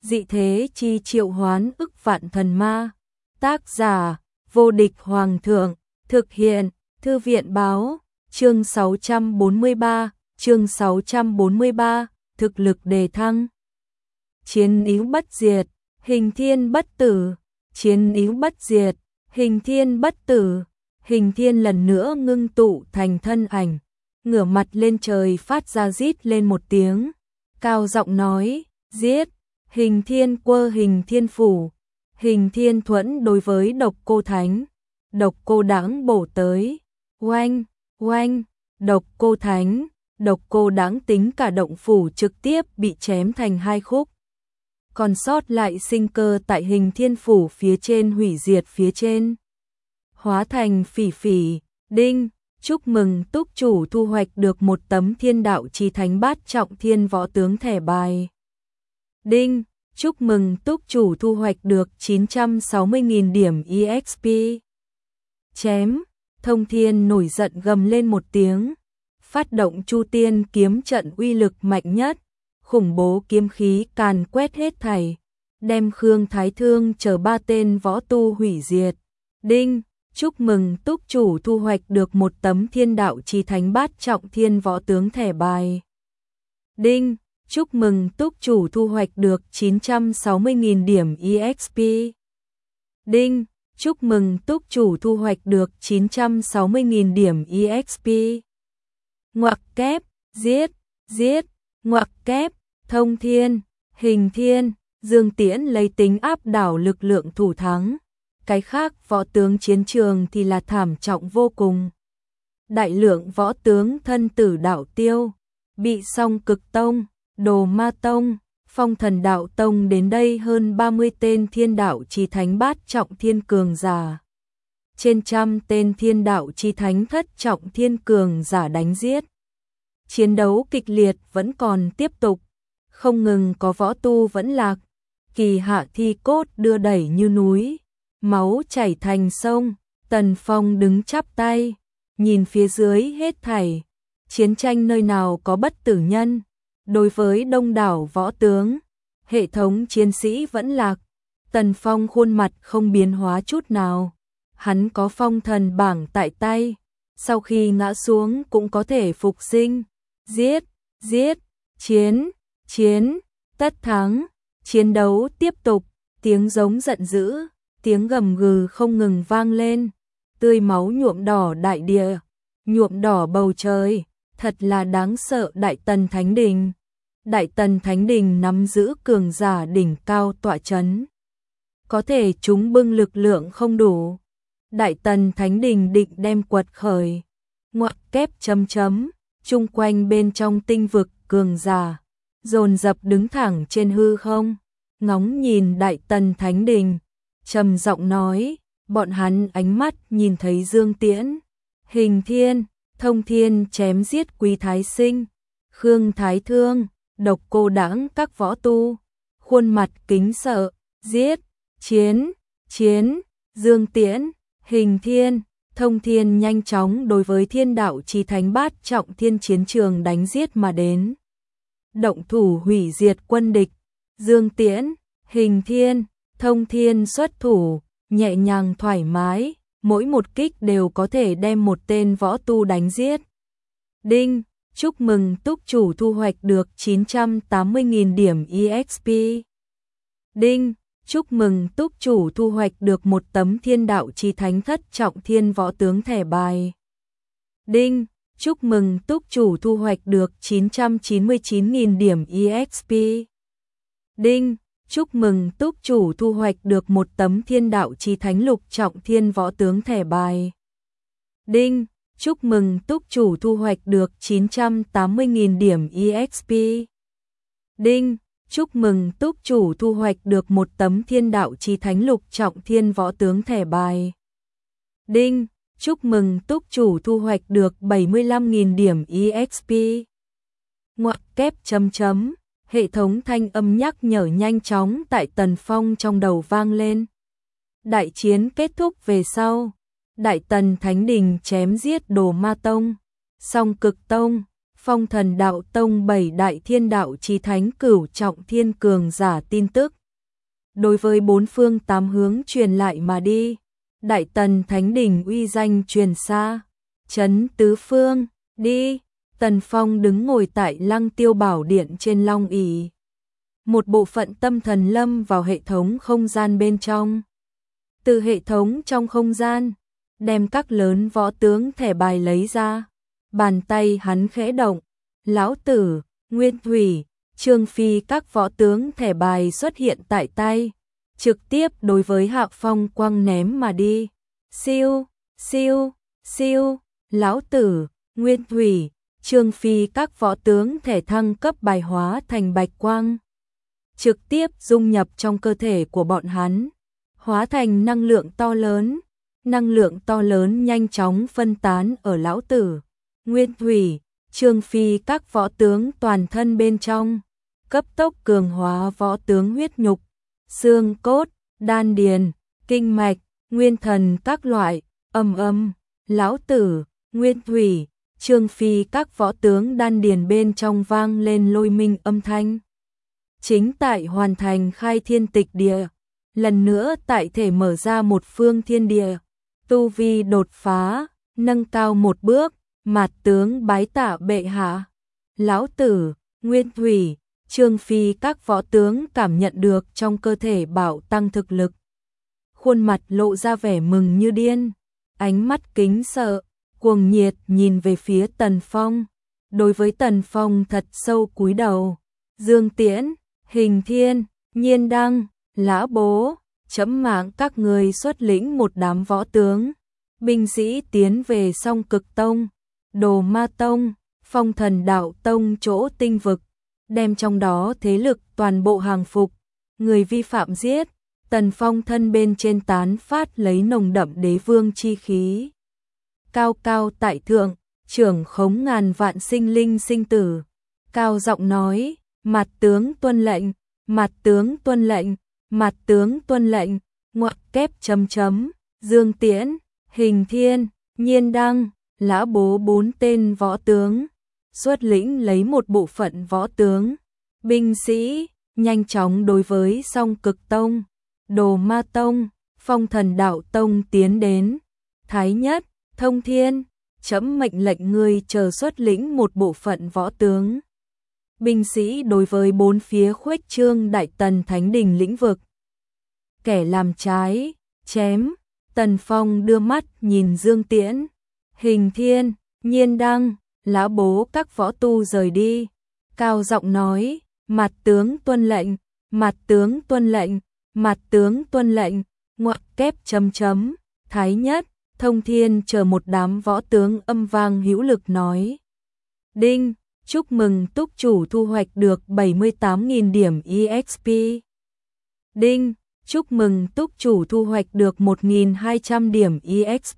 dị thế chi triệu hoán ức vạn thần ma. Tác giả, vô địch hoàng thượng, thực hiện, thư viện báo, chương 643, thực lực đề thăng. Chiến yếu bất diệt, hình thiên bất tử, chiến yếu bất diệt, hình thiên bất tử. Hình thiên lần nữa ngưng tụ thành thân ảnh, ngửa mặt lên trời phát ra rít lên một tiếng, cao giọng nói, giết. Hình thiên quơ hình thiên phủ, hình thiên thuẫn đối với độc cô thánh, độc cô đãng bổ tới, oanh, oanh, độc cô thánh, độc cô đãng tính cả động phủ trực tiếp bị chém thành hai khúc. Còn sót lại sinh cơ tại hình thiên phủ phía trên hủy diệt phía trên. Hóa thành phỉ phỉ, đinh, chúc mừng túc chủ thu hoạch được một tấm thiên đạo chi thánh bát trọng thiên võ tướng thẻ bài. Đinh, chúc mừng túc chủ thu hoạch được 960.000 điểm EXP. Chém, Thông Thiên nổi giận gầm lên một tiếng, phát động Chu Tiên kiếm trận uy lực mạnh nhất, khủng bố kiếm khí càn quét hết thảy, đem Khương Thái Thương chờ 3 tên võ tu hủy diệt. Đinh, chúc mừng túc chủ thu hoạch được một tấm thiên đạo chi thánh bát trọng thiên võ tướng thẻ bài. Đinh, chúc mừng túc chủ thu hoạch được 960.000 điểm EXP. Đinh, chúc mừng túc chủ thu hoạch được 960.000 điểm EXP. Ngoặc kép, giết, giết, ngoặc kép, Thông Thiên, Hình Thiên, Dương Tiễn lấy tính áp đảo lực lượng thủ thắng. Cái khác võ tướng chiến trường thì là thảm trọng vô cùng. Đại lượng võ tướng thân tử đạo tiêu, bị Song Cực Tông, Đồ Ma Tông, Phong Thần Đạo Tông đến đây hơn 30 tên thiên đạo chi thánh bát trọng thiên cường giả. Trên trăm tên thiên đạo chi thánh thất trọng thiên cường giả đánh giết. Chiến đấu kịch liệt vẫn còn tiếp tục, không ngừng có võ tu vẫn lạc, kỳ hạ thi cốt đưa đẩy như núi, máu chảy thành sông. Tần Phong đứng chắp tay, nhìn phía dưới hết thảy, chiến tranh nơi nào có bất tử nhân. Đối với đông đảo võ tướng, hệ thống chiến sĩ vẫn lạc, Tần Phong khuôn mặt không biến hóa chút nào. Hắn có phong thần bảng tại tay, sau khi ngã xuống cũng có thể phục sinh. Giết, giết, chiến, chiến, tất thắng. Chiến đấu tiếp tục, tiếng giống giận dữ, tiếng gầm gừ không ngừng vang lên, tươi máu nhuộm đỏ đại địa, nhuộm đỏ bầu trời, thật là đáng sợ. Đại Tần Thánh Đình, Đại Tần Thánh Đình nắm giữ cường giả đỉnh cao tọa chấn, có thể chúng bưng lực lượng không đủ. Đại Tần Thánh Đình định đem quật khởi, ngoặc kép chấm chấm, chung quanh bên trong tinh vực cường giả dồn dập đứng thẳng trên hư không, ngóng nhìn Đại Tần Thánh Đình, trầm giọng nói, bọn hắn ánh mắt nhìn thấy Dương Tiễn, Hình Thiên, Thông Thiên chém giết Quý Thái Sinh, Khương Thái Thương, độc cô đãng các võ tu, khuôn mặt kính sợ, giết, chiến, chiến. Dương Tiễn, Hình Thiên, Thông Thiên nhanh chóng đối với thiên đạo chi thánh bát trọng thiên chiến trường đánh giết mà đến. Động thủ hủy diệt quân địch, Dương Tiễn, Hình Thiên, Thông Thiên xuất thủ, nhẹ nhàng thoải mái, mỗi một kích đều có thể đem một tên võ tu đánh giết. Đinh, chúc mừng túc chủ thu hoạch được 980.000 điểm EXP. Đinh, chúc mừng túc chủ thu hoạch được một tấm thiên đạo chi thánh thất trọng thiên võ tướng thẻ bài. Đinh, chúc mừng túc chủ thu hoạch được 999.000 điểm EXP. Đinh, chúc mừng túc chủ thu hoạch được một tấm thiên đạo chi thánh lục trọng thiên võ tướng thẻ bài. Đinh, chúc mừng túc chủ thu hoạch được 980.000 điểm EXP. Đinh, chúc mừng túc chủ thu hoạch được một tấm thiên đạo chi thánh lục trọng thiên võ tướng thẻ bài. Đinh, chúc mừng túc chủ thu hoạch được 75.000 điểm EXP. Ngoặc kép chấm chấm, hệ thống thanh âm nhắc nhở nhanh chóng tại Tần Phong trong đầu vang lên. Đại chiến kết thúc về sau, Đại Tần Thánh Đình chém giết Đồ Ma Tông, Song Cực Tông, Phong Thần Đạo Tông 7 đại thiên đạo chí thánh cửu trọng thiên cường giả tin tức. Đối với bốn phương tám hướng truyền lại mà đi, Đại Tần Thánh Đỉnh uy danh truyền xa, chấn tứ phương, đi. Tần Phong đứng ngồi tại Lăng Tiêu Bảo Điện trên long ỷ. Một bộ phận tâm thần lâm vào hệ thống không gian bên trong. Từ hệ thống trong không gian, đem các lớn võ tướng thẻ bài lấy ra. Bàn tay hắn khẽ động, Lão Tử, Nguyên Thủy, Trương Phi các võ tướng thẻ bài xuất hiện tại tay, trực tiếp đối với Hạo Phong quăng ném mà đi. Siêu, siêu, siêu, Lão Tử, Nguyên Thủy, Trương Phi các võ tướng thể thăng cấp bài hóa thành bạch quang, trực tiếp dung nhập trong cơ thể của bọn hắn, hóa thành năng lượng to lớn. Năng lượng to lớn nhanh chóng phân tán ở Lão Tử, Nguyên Thủy, Trương Phi các võ tướng toàn thân bên trong, cấp tốc cường hóa võ tướng huyết nhục, xương cốt, đan điền, kinh mạch, nguyên thần các loại. Lão Tử, Nguyên Thủy, Trương Phi các võ tướng đan điền bên trong vang lên lôi minh âm thanh. Chính tại hoàn thành khai thiên tịch địa, lần nữa tại thể mở ra một phương thiên địa, tu vi đột phá, nâng cao một bước, mạt tướng bái tạ bệ hạ. Lão Tử, Nguyên Thủy, Trương Phi các võ tướng cảm nhận được trong cơ thể bạo tăng thực lực. Khuôn mặt lộ ra vẻ mừng như điên, ánh mắt kính sợ, cuồng nhiệt nhìn về phía Tần Phong. Đối với Tần Phong thật sâu cúi đầu. Dương Tiễn, Hình Thiên, Nhiên Đăng, Lã Bố, chấm mạng các người xuất lĩnh một đám võ tướng, binh sĩ tiến về Song Cực Tông, Đồ Ma Tông, Phong Thần Đạo Tông chỗ tinh vực, đem trong đó thế lực toàn bộ hàng phục, người vi phạm giết. Tần Phong thân bên trên tán phát lấy nồng đậm đế vương chi khí. Cao cao tại thượng, trưởng khống ngàn vạn sinh linh sinh tử. Cao giọng nói, mặt tướng tuân lệnh, mặt tướng tuân lệnh, mặt tướng tuân lệnh, ngoặc kép chấm chấm, Dương Tiễn, Hình Thiên, Nhiên Đăng, Lã Bố bốn tên võ tướng, xuất lĩnh lấy một bộ phận võ tướng, binh sĩ, nhanh chóng đối với Song Cực Tông, Đồ Ma Tông, Phong Thần Đạo Tông tiến đến. Thái Nhất, Thông Thiên, chấm mệnh lệnh ngươi chờ xuất lĩnh một bộ phận võ tướng, binh sĩ đối với bốn phía khuếch trương Đại Tần Thánh Đình lĩnh vực. Kẻ làm trái, chém. Tần Phong đưa mắt nhìn Dương Tiễn, Hình Thiên, Nhiên Đăng, Lã Bố các võ tu rời đi. Cao giọng nói, mặt tướng tuân lệnh, mặt tướng tuân lệnh, mặt tướng tuân lệnh, ngoặc kép chấm chấm. Thái Nhất, Thông Thiên chờ một đám võ tướng âm vang hữu lực nói. Đinh, chúc mừng túc chủ thu hoạch được 78.000 điểm EXP. Đinh, chúc mừng túc chủ thu hoạch được 1.200 điểm EXP.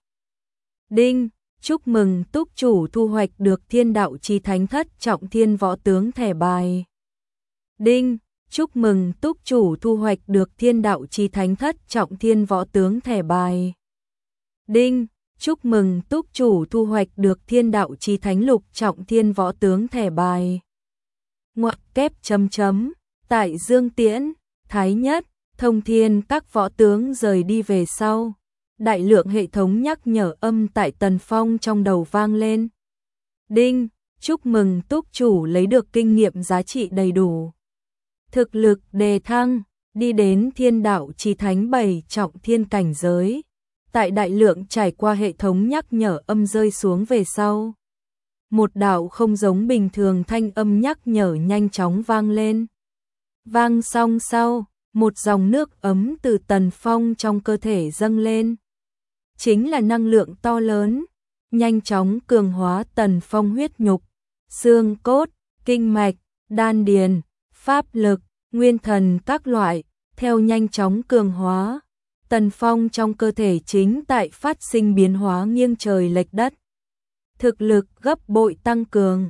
Đinh, chúc mừng túc chủ thu hoạch được thiên đạo chi thánh thất trọng thiên võ tướng thẻ bài. Đinh, chúc mừng túc chủ thu hoạch được thiên đạo chi thánh thất trọng thiên võ tướng thẻ bài. Đinh, chúc mừng túc chủ thu hoạch được thiên đạo chi thánh lục trọng thiên võ tướng thẻ bài. Ngoặc kép chấm chấm, tại Dương Tiễn, Thái Nhất, Thông Thiên các võ tướng rời đi về sau. Đại lượng hệ thống nhắc nhở âm tại Tần Phong trong đầu vang lên. Đinh, chúc mừng túc chủ lấy được kinh nghiệm giá trị đầy đủ. Thực lực đề thăng, đi đến thiên đạo chi thánh 7 trọng thiên cảnh giới. Tại đại lượng trải qua hệ thống nhắc nhở âm rơi xuống về sau. Một đạo không giống bình thường thanh âm nhắc nhở nhanh chóng vang lên. Vang xong sau, một dòng nước ấm từ Tần Phong trong cơ thể dâng lên. Chính là năng lượng to lớn, nhanh chóng cường hóa Tần Phong huyết nhục, xương cốt, kinh mạch, đan điền, pháp lực, nguyên thần các loại, theo nhanh chóng cường hóa. Tần Phong trong cơ thể chính tại phát sinh biến hóa nghiêng trời lệch đất. Thực lực gấp bội tăng cường.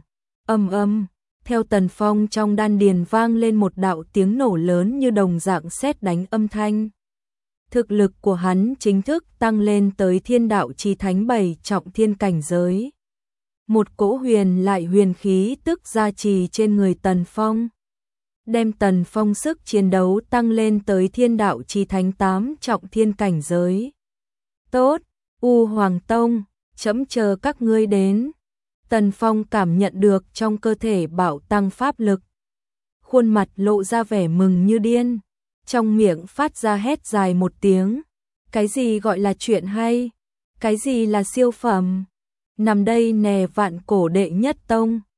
Theo Tần Phong trong đan điền vang lên một đạo tiếng nổ lớn như đồng dạng sét đánh âm thanh. Thực lực của hắn chính thức tăng lên tới thiên đạo chi thánh 7 trọng thiên cảnh giới. một cỗ huyền lại huyền khí tức gia trì trên người Tần Phong, đem Tần Phong sức chiến đấu tăng lên tới thiên đạo chí thánh 8 trọng thiên cảnh giới. Tốt, U Hoàng Tông, trẫm chờ các ngươi đến. Tần Phong cảm nhận được trong cơ thể bạo tăng pháp lực, khuôn mặt lộ ra vẻ mừng như điên, trong miệng phát ra hét dài một tiếng. Cái gì gọi là chuyện hay? Cái gì là siêu phẩm? Nằm đây nè, vạn cổ đệ nhất tông.